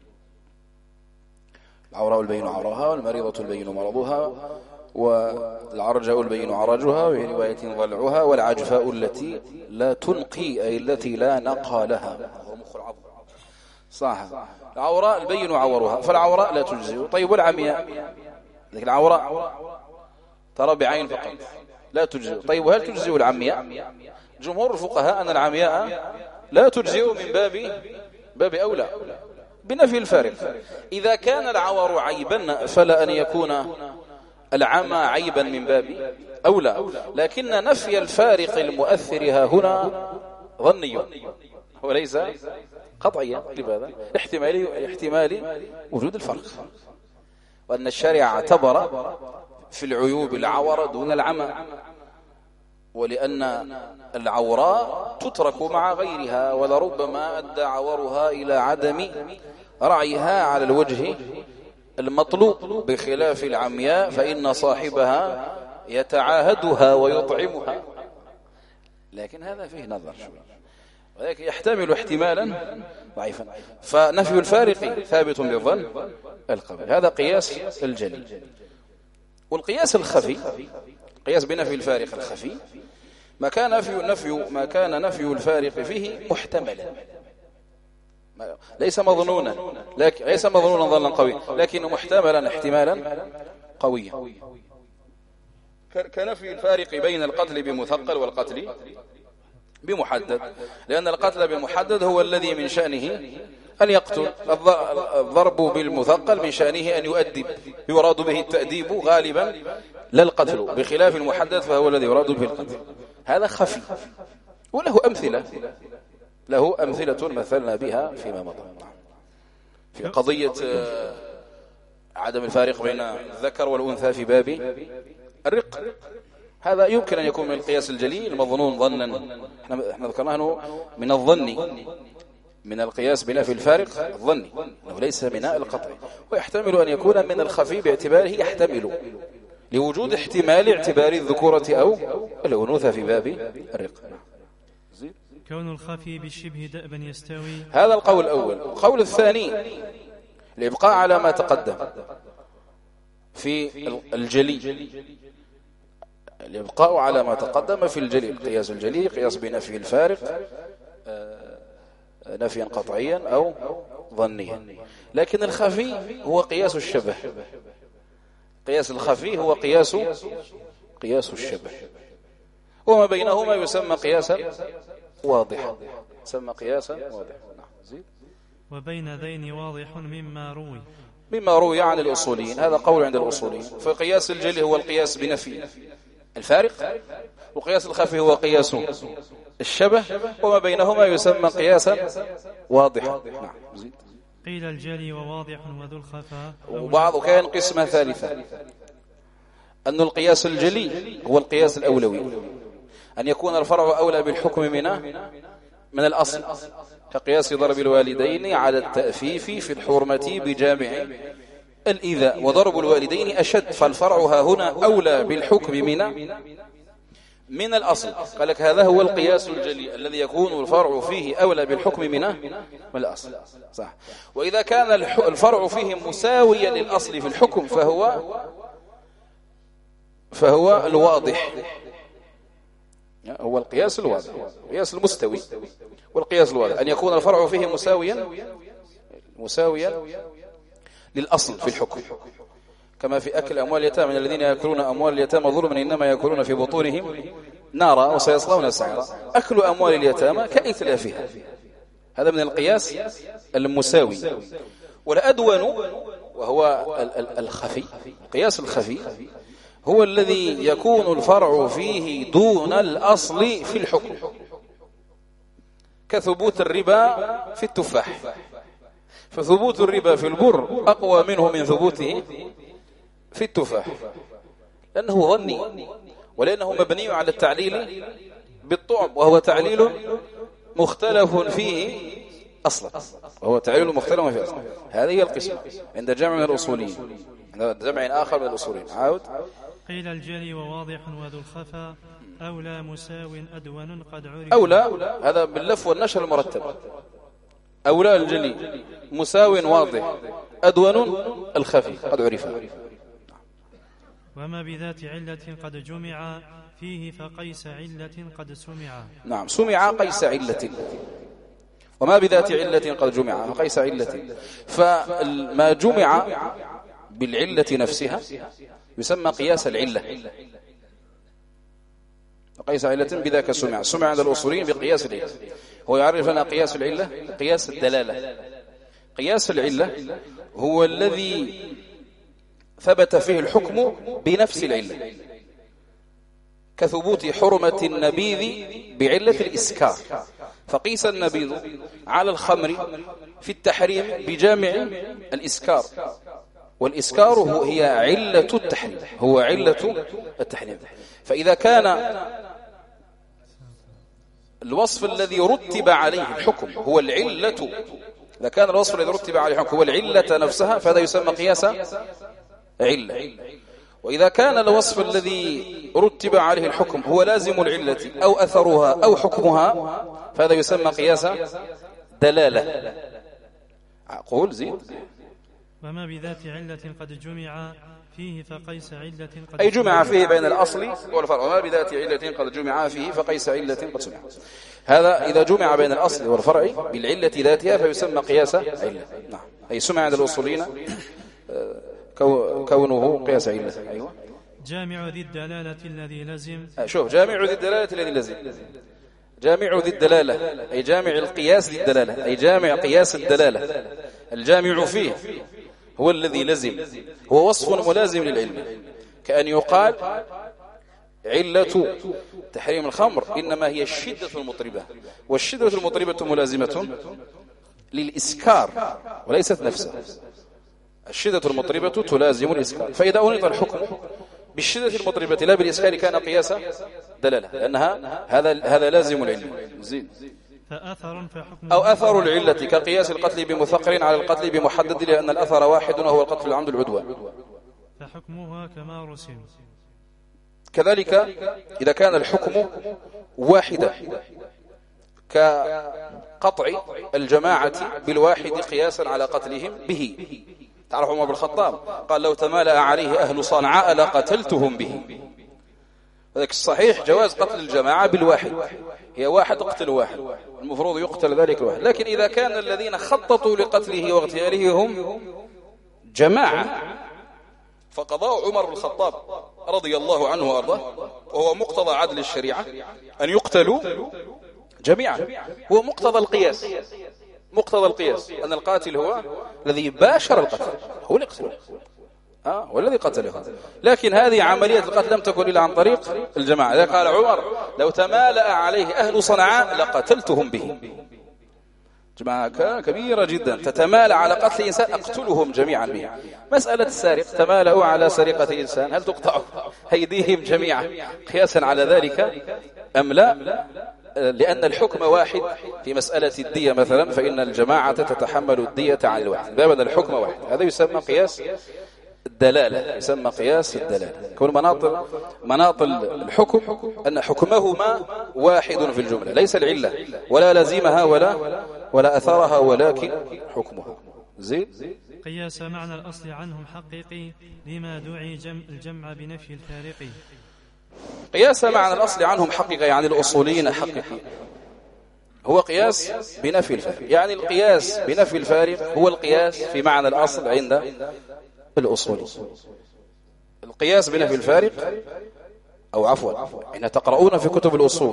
العوراء البين عورها، والمريضة البين مرضها، والعرجاء البين عرجها، وفي رواية ضلعها، والعجفاء التي لا تنقي أي التي لا نقى لها، هو مخ العظم صح. العوراء البين عورها، فالعوراء لا تجزئ. طيب والعمياء؟ لكن العوراء ترى بعين فقط لا تجزئ. طيب وهل تجزئ العمياء؟ جمهور الفقهاء أن العمياء لا تجزئ من باب أولى بنفي الفارق. إذا كان العور عيبا فلا أن يكون العمى عيبا من باب أولى، لكن نفي الفارق المؤثر ها هنا ظني وليس قطعيا. لماذا؟ احتمال وجود الفرق، وأن الشارع اعتبر في العيوب العور دون العمى، ولأن العوراء تترك مع غيرها، ولربما أدى عورها إلى عدم رعيها على الوجه المطلوب، بخلاف العمياء فإن صاحبها يتعاهدها ويطعمها. لكن هذا فيه نظر شوي، ولكن يحتمل احتمالا ضعيفا. فنفي الفارق ثابت بالظن القوي، هذا قياس الجلي. والقياس الخفي، قياس بنفي الفارق الخفي، ما كان نفي الفارق فيه محتملا، ليس مظنونا، ليس مظنونا ظنا قويا، لكن محتملا احتمالا قويا، كنفي الفارق بين القتل بمثقل والقتل بمحدد، لأن القتل بمحدد هو الذي من شأنه أن يقتل، الضرب بالمثقل من شأنه أن يؤدب، يراد به التأديب غالبا لا القتل، بخلاف المحدد فهو الذي يراد به القتل. هذا خفي وله أمثلة، له أمثلة مثلنا بها فيما مضى في قضية عدم الفارق بين الذكر والأنثى في باب الرق. هذا يمكن أن يكون من القياس الجلي المظنون ظنا، احنا ذكرناه من الظن، من القياس بنفي الفارق الظني، انه ليس من القطع، ويحتمل أن يكون من الخفي باعتباره يحتمل لوجود احتمال اعتبار الذكورة أو الأنوثة في باب الرق. كون الخفي بالشبه دأبا يستوي، هذا القول الأول. القول الثاني الإبقاء على ما تقدم في الجلي، الإبقاء على ما تقدم في الجلي. القياس الجلي قياس بنفي الفارق نفيا قطعيا أو ظنيا، لكن الخفي هو قياس الشبه. قياس الخفي هو قياس الشبه، وما بينهما يسمى قياسا واضحا، يسمى قياسا واضحا. وبين ذين واضح مما روي عن الأصوليين، هذا قول عند الأصوليين. فقياس الجلي هو القياس بنفي الفارق، وقياس الخفي هو قياس الشبه، وما بينهما يسمى قياسا واضحا. نعم. قيل الجلي وواضح وذو الخفاء. وبعض كان قسمة ثالثة، أن القياس الجلي هو القياس الأولوي، أن يكون الفرع أولى بالحكم من الأصل، كقياس ضرب الوالدين على التأفيف في الحرمة بجامع الإيذاء، وضرب الوالدين أشد، فالفرع ها هنا أولى بالحكم من الأصل. قال لك هذا هو القياس الجلي الذي يكون الفرع فيه أولى بالحكم من الأصل، صح. وإذا كان الفرع فيه مساويا للأصل في الحكم فهو الواضح، هو القياس الواضح، القياس المستوي. والقياس الواضح أن يكون الفرع فيه مساويا للأصل في الحكم، كما في أكل أموال اليتامى الذين يأكلون أموال اليتامى ظلما إنما يأكلون في بطونهم نارا وسيصلون سعيرا. أكل أموال اليتامى كإتلافها، هذا من القياس المساوي. والأدون وهو الخفي، القياس الخفي هو الذي يكون الفرع فيه دون الأصل في الحكم، كثبوت الربا في التفاح، فثبوت الربا في البر أقوى منه من ثبوته في التفاح، لأنه ظني ولأنه مبني على التعليل بالطعم، وهو تعليل مختلف فيه أصلا، وهو تعليل مختلف فيه أصلا. هذه هي القسمة عند جمع من الأصوليين، عند جمع آخر من الأصوليين. عاود. قيل الجلي وواضح وذو الخفا أولى مساو أدون قد عرف. أولى هذا باللف والنشر المرتب، أولى الجلي مساو واضح أدون الخفي قد عرف. وما بذات علة قد جمع فيه فقيس علة قد سمع. نعم، سمع قيس علة، وما بذات علة قد جمع فقيس علة. فما جمع بالعلة نفسها يسمى قياس العلة، قيس علة بذاك سمع. سمع عند الأصوليين بقياس العلة. هو يعرف لنا قياس العلة قياس الدلالة. قياس العلة هو الذي ثبت فيه الحكم بنفس العلة، كثبوت حرمة النبيذ بعلة الإسكار، فقيس النبيذ على الخمر في التحريم بجامع الإسكار، والإسكار هي علة التحريم، هو علة التحريم. فإذا كان الوصف الذي رتب عليه الحكم هو العلة، إذا كان الوصف الذي رتب عليه الحكم هو العلة نفسها فهذا يسمى قياس علة. وإذا كان الوصف الذي رتب عليه الحكم هو لازم العلة أو أثرها أو حكمها فهذا يسمى قياس دلالة. قول زيد. وما بذات علة قد جمع فيه فقيس علة قد أي جمع فيه بين الأصل والفرع. وما بذات علة قد جمع فيه فقيس علة قد سمع. هذا إذا جمع بين الأصل والفرع بالعلة ذاتها فيسمى قياس علة. نعم، أي سمع عند الأصولين كونه قياس علة. أيوة. جامع ذي الدلالة الذي لزم. شوف، جامع ذي الدلالة الذي لزم، جامع ذي الدلالة أي جامع القياس ذي الدلالة، أي جامع قياس الدلالة. الجامع فيه هو الذي لزم، هو وصف ملازم للعلم، كأن يقال علة تحريم الخمر إنما هي الشدة المطربة، والشدة المطربة ملازمة للإسكار وليست نفسها. الشدة المطربة تلازم الإسكار، فإذا أنيط الحكم بالشدة المطربة لا بالإسكار كان قياس دلالة، لأنها هذا لازم العلم. زين. أو أثر العلة كقياس القتل بمثقر على القتل بمحدد، لأن الأثر واحد وهو القتل العمد العدوان، فحكمها كما رسم. كذلك إذا كان الحكم واحدا كقطع الجماعة بالواحد قياسا على قتلهم به. تعرف عمر بن الخطاب قال لو تمالأ عليه أهل صنعاء لقتلتهم به. فذلك الصحيح جواز قتل الجماعة بالواحد، هي واحد اقتل واحد، المفروض يقتل ذلك الواحد. لكن إذا كان الذين خططوا لقتله واغتياله هم جماعة فقضاء عمر بن الخطاب رضي الله عنه وأرضاه وهو مقتضى عدل الشريعة أن يقتلوا جميعا، هو مقتضى القياس. مقتضى القياس أن القاتل هو الذي باشر القتل، هو اللي قتله، والذي قتله. لكن هذه عملية القتل لم تكن إلا عن طريق الجماعة. إذا قال عمر لو تمالأ عليه أهل صنعاء لقتلتهم به، جماعة كبيرة جدا تتمالأ على قتل إنسان أقتلهم جميعا به. مسألة السارق تمالأوا على سرقة إنسان، هل تقطع أيديهم جميعا قياسا على ذلك أم لا؟ لأن الحكم واحد. في مسألة الدية مثلا فإن الجماعة تتحمل الدية عن الواحد، بابا الحكم واحد. هذا يسمى قياس الدلالة، يسمى قياس الدلالة. كون مناط الحكم أن حكمهما واحد في الجملة، ليس العلة ولا لازمها ولا أثرها ولكن حكمها. زين. قياس معنى الأصل عنهم حقيقي لما دعي الجمع بنفي الفارق. قياس معنى الأصل عنهم حقيقة يعني الأصوليين حقيقي، هو قياس بنفي الفارق. يعني القياس بنفي الفارق هو القياس في معنى الأصل عند الأصولي. القياس بنفي الفارق، أو عفوا إن تقرؤون في كتب الأصول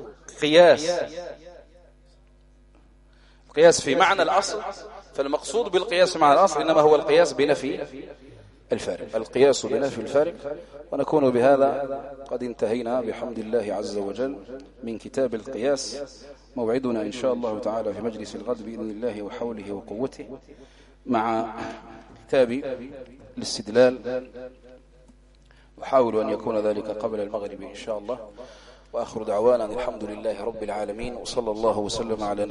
قياس في معنى الأصل، فالمقصود بالقياس مع الأصل إنما هو القياس بنفي الفارق، القياس بنفي الفارق. ونكون بهذا قد انتهينا بحمد الله عز وجل من كتاب القياس. موعدنا إن شاء الله تعالى في مجلس الغد بإذن الله وحوله وقوته مع كتاب الاستدلال، وحاول أن يكون ذلك قبل المغرب إن شاء الله. وآخر دعوانا الحمد لله رب العالمين، وصلى الله وسلم على